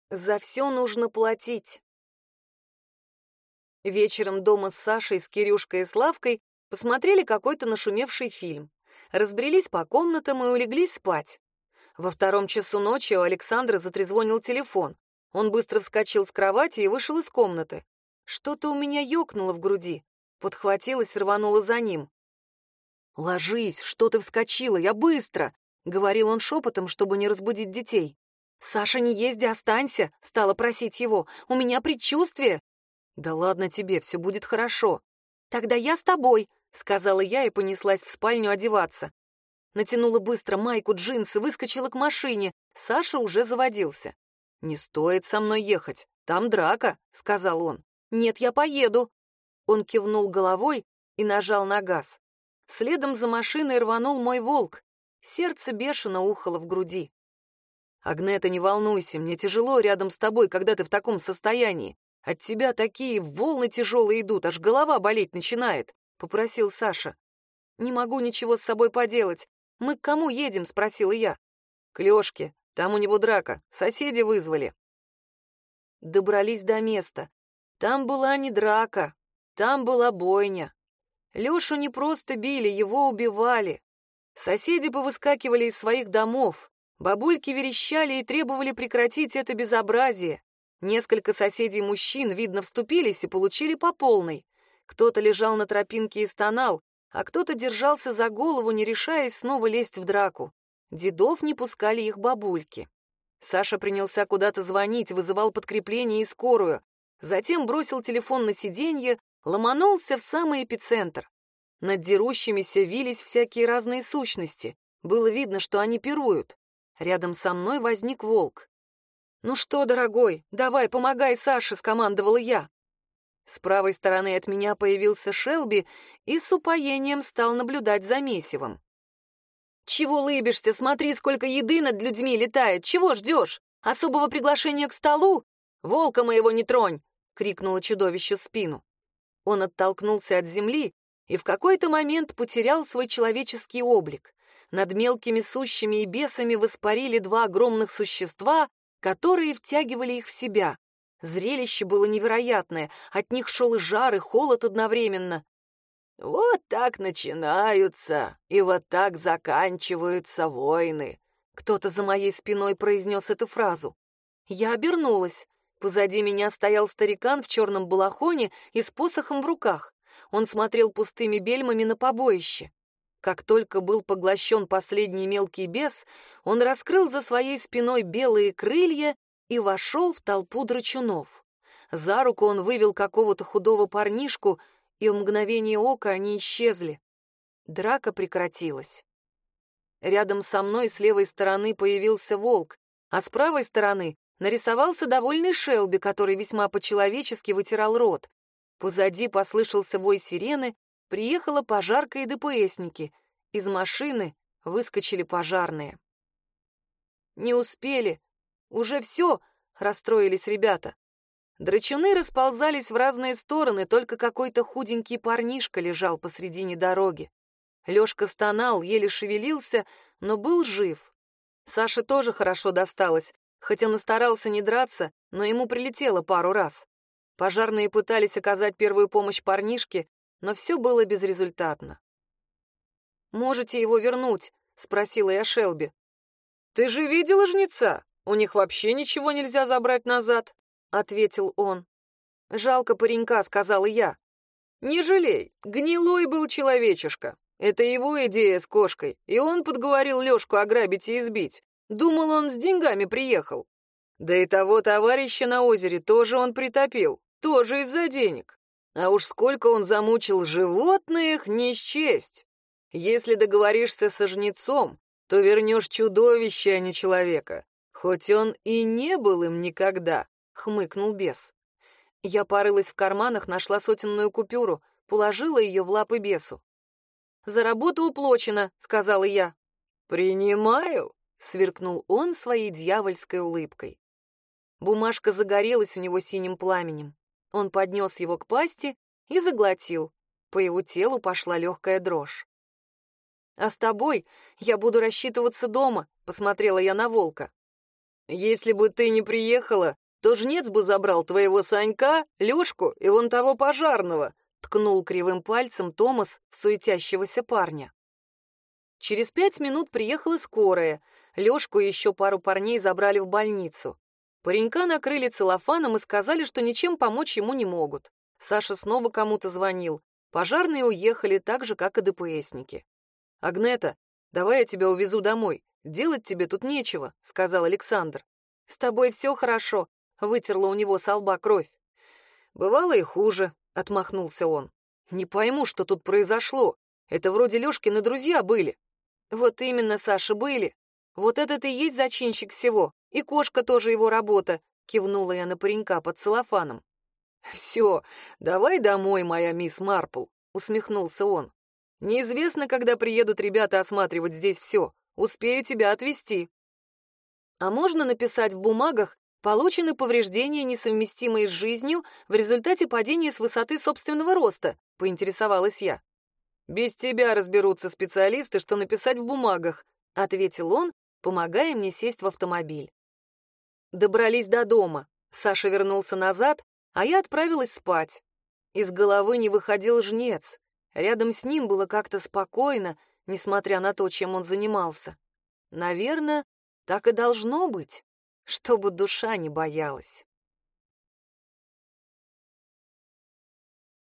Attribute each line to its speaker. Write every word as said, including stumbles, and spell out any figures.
Speaker 1: За все нужно платить. Вечером дома с Сашей, с Кирюшкой и Славкой посмотрели какой-то нашумевший фильм. Разбрелись по комнатам и улеглись спать. Во втором часу ночи у Александра затрезвонил телефон. Он быстро вскочил с кровати и вышел из комнаты. Что-то у меня ёкнуло в груди. Подхватилась и рванула за ним. «Ложись, что ты вскочила, я быстро!» — говорил он шепотом, чтобы не разбудить детей. «Саша, не езди, останься!» — стала просить его. «У меня предчувствие!» «Да ладно тебе, все будет хорошо!» «Тогда я с тобой!» — сказала я и понеслась в спальню одеваться. Натянула быстро майку, джинсы, выскочила к машине. Саша уже заводился. «Не стоит со мной ехать, там драка», — сказал он. «Нет, я поеду». Он кивнул головой и нажал на газ. Следом за машиной рванул мой волк. Сердце бешено ухало в груди. «Агнета, не волнуйся, мне тяжело рядом с тобой, когда ты в таком состоянии. От тебя такие волны тяжелые идут, аж голова болеть начинает», — попросил Саша. «Не могу ничего с собой поделать. Мы к кому едем?» — спросила я. «К Лёшке. Там у него драка. Соседи вызвали». Добрались до места. Там была не драка. Там была бойня. Лёшу не просто били, его убивали. Соседи повыскакивали из своих домов. Бабульки верещали и требовали прекратить это безобразие. Несколько соседей-мужчин, видно, вступились и получили по полной. Кто-то лежал на тропинке и стонал, а кто-то держался за голову, не решаясь снова лезть в драку. Дедов не пускали их бабульки. Саша принялся куда-то звонить, вызывал подкрепление и скорую. Затем бросил телефон на сиденье, ломанулся в самый эпицентр. Над дерущимися вились всякие разные сущности. Было видно, что они пируют. Рядом со мной возник волк. «Ну что, дорогой, давай, помогай Саше», — скомандовала я. С правой стороны от меня появился Шелби и с упоением стал наблюдать за месивом. «Чего лыбишься? Смотри, сколько еды над людьми летает! Чего ждешь? Особого приглашения к столу? Волка моего не тронь!» — крикнуло чудовище в спину. Он оттолкнулся от земли и в какой-то момент потерял свой человеческий облик. Над мелкими сущими и бесами воспарили два огромных существа, которые втягивали их в себя. Зрелище было невероятное, от них шел и жар, и холод одновременно. «Вот так начинаются, и вот так заканчиваются войны», — кто-то за моей спиной произнес эту фразу. Я обернулась. Позади меня стоял старикан в черном балахоне и с посохом в руках. Он смотрел пустыми бельмами на побоище. Как только был поглощен последний мелкий бес, он раскрыл за своей спиной белые крылья и вошел в толпу драчунов. За руку он вывел какого-то худого парнишку, и в мгновение ока они исчезли. Драка прекратилась. Рядом со мной с левой стороны появился волк, а с правой стороны нарисовался довольный Шелби, который весьма по-человечески вытирал рот. Позади послышался вой сирены, приехала пожарка и ДПСники. Из машины выскочили пожарные. «Не успели. Уже все», — расстроились ребята. Драчуны расползались в разные стороны, только какой-то худенький парнишка лежал посредине дороги. Лёшка стонал, еле шевелился, но был жив. Саше тоже хорошо досталось, хоть он и старался не драться, но ему прилетело пару раз. Пожарные пытались оказать первую помощь парнишке, но все было безрезультатно. «Можете его вернуть?» — спросила я Шелби. «Ты же видела жнеца? У них вообще ничего нельзя забрать назад», — ответил он. «Жалко паренька», — сказала я. «Не жалей, гнилой был человечишка. Это его идея с кошкой, и он подговорил Лёшку ограбить и избить. Думал, он с деньгами приехал. Да и того товарища на озере тоже он притопил, тоже из-за денег. А уж сколько он замучил животных, не счесть. Если договоришься со жнецом, то вернешь чудовище, а не человека. Хоть он и не был им никогда», — хмыкнул бес. Я порылась в карманах, нашла сотенную купюру, положила ее в лапы бесу. «За работу уплочено», — сказала я. «Принимаю», — сверкнул он своей дьявольской улыбкой. Бумажка загорелась у него синим пламенем. Он поднес его к пасти и заглотил. По его телу пошла легкая дрожь. «А с тобой я буду рассчитываться дома», — посмотрела я на волка. Если бы ты не приехала, то жнец бы забрал твоего Санька, Лёшку и вон того пожарного», — ткнул кривым пальцем Томас в суетящегося парня. Через пять минут приехала скорая. Лёшку и еще пару парней забрали в больницу. Паренька накрыли целлофаном и сказали, что ничем помочь ему не могут. Саша снова кому-то звонил. Пожарные уехали так же, как и ДПСники. «Агнета, давай я тебя увезу домой. Делать тебе тут нечего», — сказал Александр. «С тобой все хорошо», — вытерла у него со лба кровь. «Бывало и хуже», — отмахнулся он. «Не пойму, что тут произошло. Это вроде Лёшкины друзья были». «Вот именно, Саша, были. Вот этот и есть зачинщик всего. И кошка тоже его работа», — кивнула я на паренька под целлофаном. «Все, давай домой, моя мисс Марпл», — усмехнулся он. «Неизвестно, когда приедут ребята осматривать здесь все. Успею тебя отвезти». «А можно написать в бумагах: получены повреждения, несовместимые с жизнью, в результате падения с высоты собственного роста», — поинтересовалась я. «Без тебя разберутся специалисты, что написать в бумагах», — ответил он, помогая мне сесть в автомобиль. Добрались до дома. Саша вернулся назад, а я отправилась спать. Из головы не выходил жнец. Рядом с ним было как-то спокойно, несмотря на то, чем он занимался. Наверное, так и должно быть, чтобы душа не боялась.